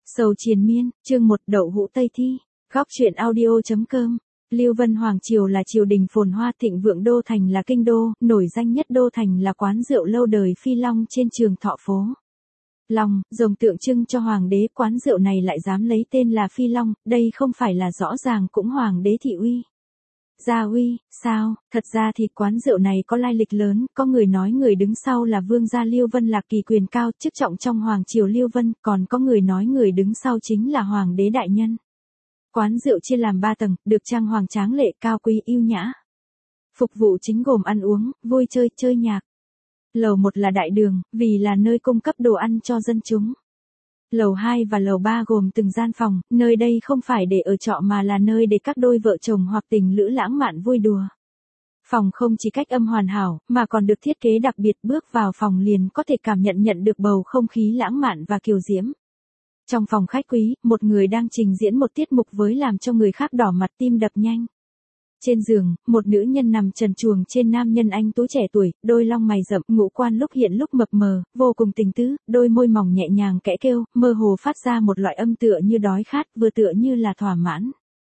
Sầu triền miên, chương 1 đậu hũ Tây Thi. Góc truyện audio.com. Lưu Vân Hoàng Triều là triều đình phồn hoa thịnh vượng, đô thành là kinh đô, nổi danh nhất đô thành là quán rượu lâu đời Phi Long trên Trường Thọ phố. Long, rồng tượng trưng cho hoàng đế, quán rượu này lại dám lấy tên là Phi Long, đây không phải là rõ ràng cũng hoàng đế thị uy. Gia uy, sao? Thật ra thì quán rượu này có lai lịch lớn, có người nói người đứng sau là vương gia Lưu Vân Lạc Kỳ, quyền cao chức trọng trong hoàng triều Lưu Vân, còn có người nói người đứng sau chính là hoàng đế đại nhân. Quán rượu chia làm 3 tầng, được trang hoàng tráng lệ, cao quý yêu nhã. Phục vụ chính gồm ăn uống, vui chơi, chơi nhạc. Lầu 1 là đại đường, vì là nơi cung cấp đồ ăn cho dân chúng. Lầu 2 và lầu 3 gồm từng gian phòng, nơi đây không phải để ở trọ mà là nơi để các đôi vợ chồng hoặc tình lữ lãng mạn vui đùa. Phòng không chỉ cách âm hoàn hảo, mà còn được thiết kế đặc biệt, bước vào phòng liền có thể cảm nhận được bầu không khí lãng mạn và kiều diễm. Trong phòng khách quý, một người đang trình diễn một tiết mục với làm cho người khác đỏ mặt tim đập nhanh. Trên giường, một nữ nhân nằm trần truồng trên nam nhân anh tú trẻ tuổi, đôi lông mày rậm, ngũ quan lúc hiện lúc mập mờ, vô cùng tình tứ, đôi môi mỏng nhẹ nhàng kẽ kêu, mơ hồ phát ra một loại âm tựa như đói khát, vừa tựa như là thỏa mãn.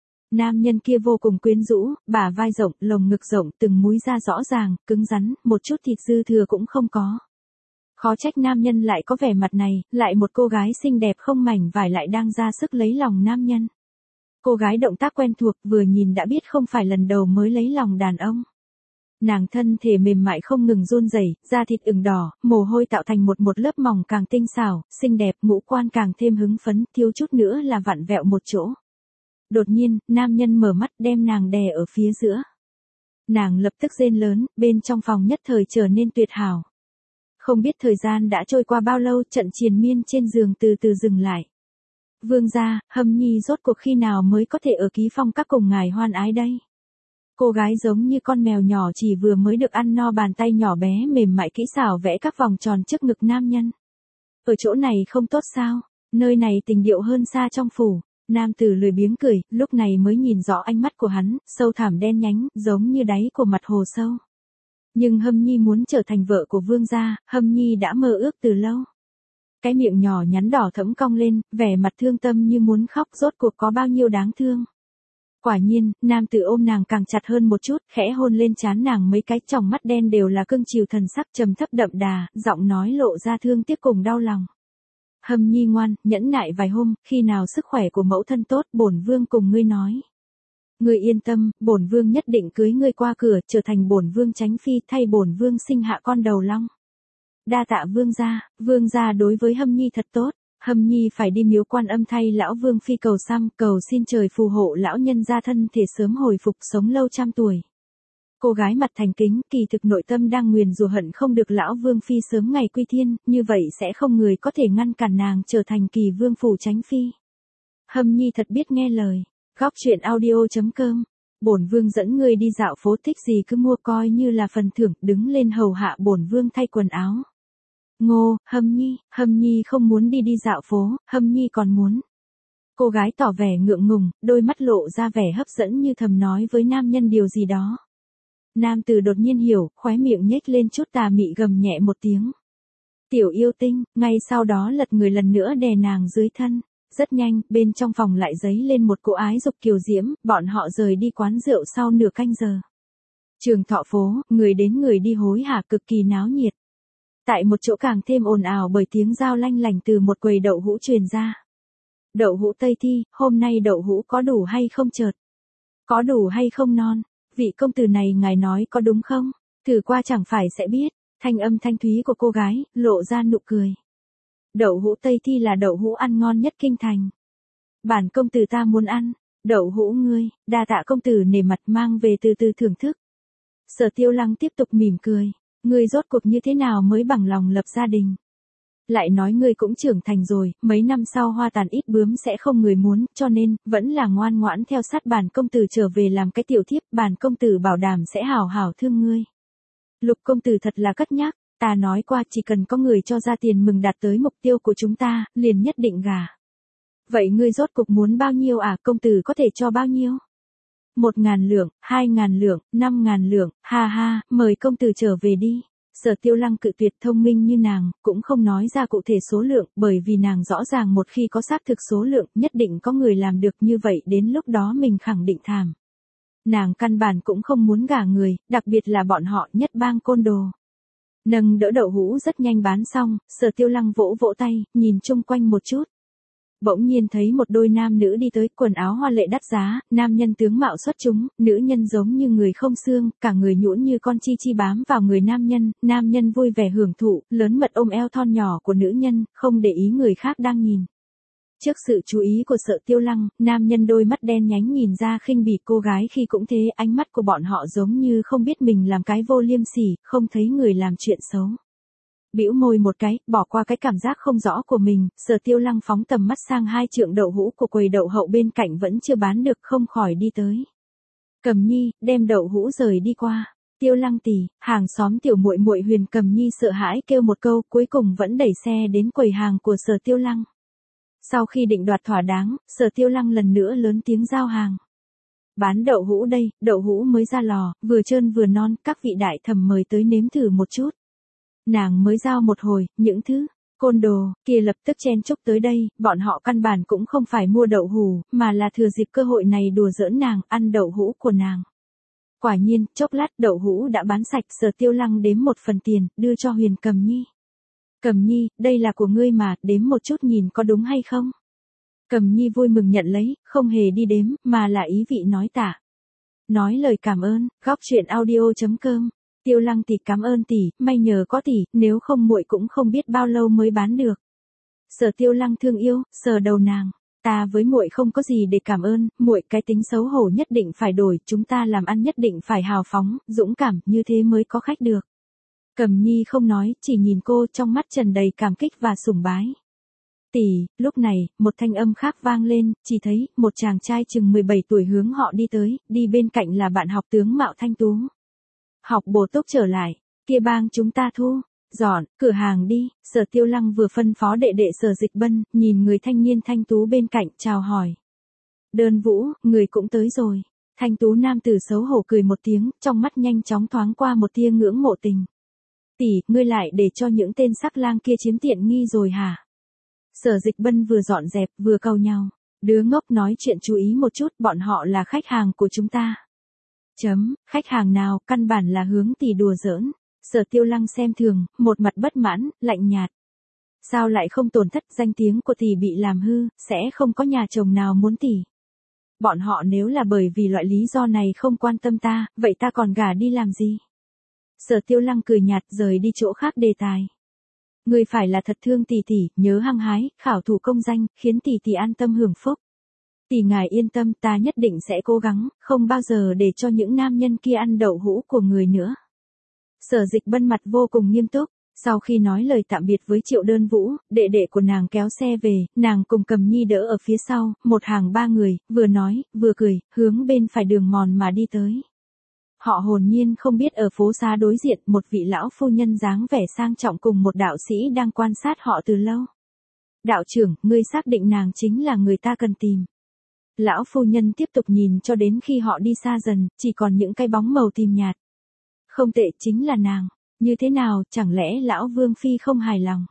Nam nhân kia vô cùng quyến rũ, bả vai rộng, lồng ngực rộng, từng múi da rõ ràng, cứng rắn, một chút thịt dư thừa cũng không có. Khó trách nam nhân lại có vẻ mặt này, lại một cô gái xinh đẹp không mảnh vải lại đang ra sức lấy lòng nam nhân. Cô gái động tác quen thuộc, vừa nhìn đã biết không phải lần đầu mới lấy lòng đàn ông. Nàng thân thể mềm mại không ngừng run rẩy, da thịt ửng đỏ, mồ hôi tạo thành một lớp mỏng càng tinh xảo, xinh đẹp, ngũ quan càng thêm hứng phấn, thiếu chút nữa là vặn vẹo một chỗ. Đột nhiên, nam nhân mở mắt đem nàng đè ở phía giữa. Nàng lập tức rên lớn, bên trong phòng nhất thời trở nên tuyệt hảo. Không biết thời gian đã trôi qua bao lâu, trận triền miên trên giường từ từ dừng lại. Vương gia, Hâm Nhi rốt cuộc khi nào mới có thể ở Ký Phong các cùng ngài hoan ái đây? Cô gái giống như con mèo nhỏ chỉ vừa mới được ăn no, bàn tay nhỏ bé mềm mại kỹ xảo vẽ các vòng tròn trước ngực nam nhân. Ở chỗ này không tốt sao? Nơi này tình điệu hơn xa trong phủ. Nam tử lười biếng cười, lúc này mới nhìn rõ ánh mắt của hắn, sâu thẳm đen nhánh, giống như đáy của mặt hồ sâu. Nhưng Hâm Nhi muốn trở thành vợ của vương gia, Hâm Nhi đã mơ ước từ lâu. Cái miệng nhỏ nhắn đỏ thẫm cong lên, vẻ mặt thương tâm như muốn khóc, rốt cuộc có bao nhiêu đáng thương. Quả nhiên, nam tử ôm nàng càng chặt hơn một chút, khẽ hôn lên trán nàng mấy cái, tròng mắt đen đều là cưng chiều thần sắc, trầm thấp đậm đà, giọng nói lộ ra thương tiếc cùng đau lòng. Hâm Nhi ngoan, nhẫn nại vài hôm, khi nào sức khỏe của mẫu thân tốt, bổn vương cùng ngươi nói. Ngươi yên tâm, bổn vương nhất định cưới ngươi qua cửa, trở thành bổn vương chánh phi, thay bổn vương sinh hạ con đầu long. Đa tạ vương gia đối với Hâm Nhi thật tốt. Hâm Nhi phải đi miếu Quan Âm thay lão vương phi cầu xăm, cầu xin trời phù hộ lão nhân gia thân thể sớm hồi phục, sống lâu trăm tuổi. Cô gái mặt thành kính, kỳ thực nội tâm đang nguyền rủa hận không được lão vương phi sớm ngày quy thiên, như vậy sẽ không người có thể ngăn cản nàng trở thành Kỳ vương phủ chánh phi. Hâm Nhi thật biết nghe lời. Góc truyện audio.com. Bổn vương dẫn ngươi đi dạo phố, thích gì cứ mua, coi như là phần thưởng, đứng lên hầu hạ bổn vương thay quần áo. Ngô, Hâm Nhi không muốn đi dạo phố, Hâm Nhi còn muốn. Cô gái tỏ vẻ ngượng ngùng, đôi mắt lộ ra vẻ hấp dẫn như thầm nói với nam nhân điều gì đó. Nam tử đột nhiên hiểu, khóe miệng nhếch lên chút tà mị, gầm nhẹ một tiếng. Tiểu yêu tinh, ngay sau đó lật người lần nữa đè nàng dưới thân. Rất nhanh, bên trong phòng lại dấy lên một cỗ ái dục kiều diễm, bọn họ rời đi quán rượu sau nửa canh giờ. Trường Thọ phố, người đến người đi hối hả, cực kỳ náo nhiệt. Tại một chỗ càng thêm ồn ào bởi tiếng giao lanh lành từ một quầy đậu hũ truyền ra. Đậu hũ Tây Thi, hôm nay đậu hũ có đủ hay không chợt? Có đủ hay không non? Vị công tử này ngài nói có đúng không? Thử qua chẳng phải sẽ biết. Thanh âm thanh thúy của cô gái, lộ ra nụ cười. Đậu hũ Tây Thi là đậu hũ ăn ngon nhất kinh thành. Bản công tử ta muốn ăn. Đậu hũ ngươi, đa tạ công tử nể mặt, mang về từ từ thưởng thức. Sở Tiêu Lăng tiếp tục mỉm cười. Ngươi rốt cuộc như thế nào mới bằng lòng lập gia đình? Lại nói ngươi cũng trưởng thành rồi, mấy năm sau hoa tàn ít bướm sẽ không người muốn, cho nên, vẫn là ngoan ngoãn theo sát bản công tử trở về làm cái tiểu thiếp, bản công tử bảo đảm sẽ hảo hảo thương ngươi. Lục công tử thật là cất nhắc, ta nói qua chỉ cần có người cho ra tiền mừng đạt tới mục tiêu của chúng ta, liền nhất định gả. Vậy ngươi rốt cuộc muốn bao nhiêu à, công tử có thể cho bao nhiêu? 1.000 lượng, 2.000 lượng, 5.000 lượng, ha ha, mời công tử trở về đi. Sở Tiêu Lăng cự tuyệt. Thông minh như nàng, cũng không nói ra cụ thể số lượng, bởi vì nàng rõ ràng một khi có xác thực số lượng, nhất định có người làm được như vậy, đến lúc đó mình khẳng định thảm. Nàng căn bản cũng không muốn gả người, đặc biệt là bọn họ nhất bang côn đồ. Nâng đỡ đậu hũ rất nhanh bán xong, Sở Tiêu Lăng vỗ vỗ tay, nhìn chung quanh một chút. Bỗng nhiên thấy một đôi nam nữ đi tới, quần áo hoa lệ đắt giá, nam nhân tướng mạo xuất chúng, nữ nhân giống như người không xương, cả người nhũn như con chi chi bám vào người nam nhân vui vẻ hưởng thụ, lớn mật ôm eo thon nhỏ của nữ nhân, không để ý người khác đang nhìn. Trước sự chú ý của Sở Tiêu Lăng, nam nhân đôi mắt đen nhánh nhìn ra khinh bỉ cô gái khi cũng thế, ánh mắt của bọn họ giống như không biết mình làm cái vô liêm sỉ, không thấy người làm chuyện xấu. Bĩu môi một cái, bỏ qua cái cảm giác không rõ của mình, Sở Tiêu Lăng phóng tầm mắt sang 2 trượng đậu hũ của quầy đậu hậu bên cạnh vẫn chưa bán được, không khỏi đi tới. Cầm Nhi, đem đậu hũ rời đi qua. Tiêu Lăng tỷ, hàng xóm tiểu muội muội Huyền Cầm Nhi sợ hãi kêu một câu, cuối cùng vẫn đẩy xe đến quầy hàng của Sở Tiêu Lăng. Sau khi định đoạt thỏa đáng, Sở Tiêu Lăng lần nữa lớn tiếng giao hàng. Bán đậu hũ đây, đậu hũ mới ra lò, vừa trơn vừa non, các vị đại thẩm mời tới nếm thử một chút. Nàng mới giao một hồi, những thứ côn đồ kia lập tức chen chúc tới đây, bọn họ căn bản cũng không phải mua đậu hũ, mà là thừa dịp cơ hội này đùa giỡn nàng, ăn đậu hũ của nàng. Quả nhiên, chốc lát đậu hũ đã bán sạch, Sở Tiêu Lăng đếm một phần tiền, đưa cho Huyền Cầm Nhi. Cầm Nhi, đây là của ngươi mà, đếm một chút nhìn có đúng hay không? Cầm Nhi vui mừng nhận lấy, không hề đi đếm, mà là ý vị nói tạ. Nói lời cảm ơn, góc truyện audio.com. Tiêu Lăng tỷ cảm ơn tỷ, may nhờ có tỷ, nếu không muội cũng không biết bao lâu mới bán được. Sở Tiêu Lăng thương yêu, sờ đầu nàng. Ta với muội không có gì để cảm ơn, muội cái tính xấu hổ nhất định phải đổi, chúng ta làm ăn nhất định phải hào phóng, dũng cảm, như thế mới có khách được. Cầm Nhi không nói, chỉ nhìn cô, trong mắt tràn đầy cảm kích và sủng bái. Tỷ, lúc này, một thanh âm khác vang lên, chỉ thấy, một chàng trai chừng 17 tuổi hướng họ đi tới, đi bên cạnh là bạn học tướng mạo thanh tú. Học bổ túc trở lại, kia bang chúng ta thu, dọn, cửa hàng đi, Sở Tiêu Lăng vừa phân phó đệ đệ Sở Dịch Bân, nhìn người thanh niên thanh tú bên cạnh, chào hỏi. Đơn Vũ, người cũng tới rồi. Thanh tú nam tử xấu hổ cười một tiếng, trong mắt nhanh chóng thoáng qua một tia ngưỡng mộ tình. Tỷ, ngươi lại để cho những tên sắc lang kia chiếm tiện nghi rồi hả? Sở Dịch Bân vừa dọn dẹp, vừa cau nhau. Đứa ngốc nói chuyện chú ý một chút, bọn họ là khách hàng của chúng ta. Khách hàng nào, căn bản là hướng tỷ đùa giỡn. Sở Tiêu Lăng xem thường, một mặt bất mãn, lạnh nhạt. Sao lại không tổn thất, danh tiếng của tỷ bị làm hư, sẽ không có nhà chồng nào muốn tỷ. Bọn họ nếu là bởi vì loại lý do này không quan tâm ta, vậy ta còn gả đi làm gì? Sở Tiêu Lăng cười nhạt rời đi chỗ khác đề tài. Ngươi phải là thật thương tỷ tỷ, nhớ hăng hái, khảo thủ công danh, khiến tỷ tỷ an tâm hưởng phúc. Tỷ ngài yên tâm, ta nhất định sẽ cố gắng, không bao giờ để cho những nam nhân kia ăn đậu hũ của người nữa. Sở Dịch Bân mặt vô cùng nghiêm túc. Sau khi nói lời tạm biệt với Triệu Đơn Vũ, đệ đệ của nàng kéo xe về, nàng cùng Cầm Nhi đỡ ở phía sau, một hàng 3 người, vừa nói, vừa cười, hướng bên phải đường mòn mà đi tới. Họ hồn nhiên không biết ở phố xá đối diện một vị lão phu nhân dáng vẻ sang trọng cùng một đạo sĩ đang quan sát họ từ lâu. Đạo trưởng, ngươi xác định nàng chính là người ta cần tìm. Lão phu nhân tiếp tục nhìn cho đến khi họ đi xa dần, chỉ còn những cái bóng màu tím nhạt. Không tệ, chính là nàng. Như thế nào, chẳng lẽ lão Vương Phi không hài lòng?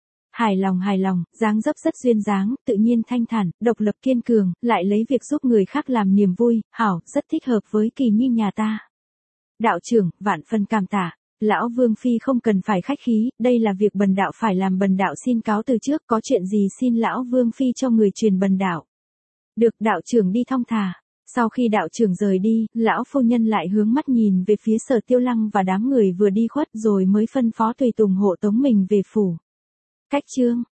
Hài lòng, dáng dấp rất duyên dáng, tự nhiên thanh thản, độc lập kiên cường, lại lấy việc giúp người khác làm niềm vui, hảo, rất thích hợp với Kỳ Nhi nhà ta. Đạo trưởng, vạn phần cảm tạ. Lão Vương Phi không cần phải khách khí, đây là việc bần đạo phải làm, bần đạo xin cáo từ trước, có chuyện gì xin lão Vương Phi cho người truyền bần đạo. Được, đạo trưởng đi thong thả. Sau khi đạo trưởng rời đi, lão phu nhân lại hướng mắt nhìn về phía Sở Tiêu Lăng và đám người vừa đi khuất rồi mới phân phó tùy tùng hộ tống mình về phủ. Cách chương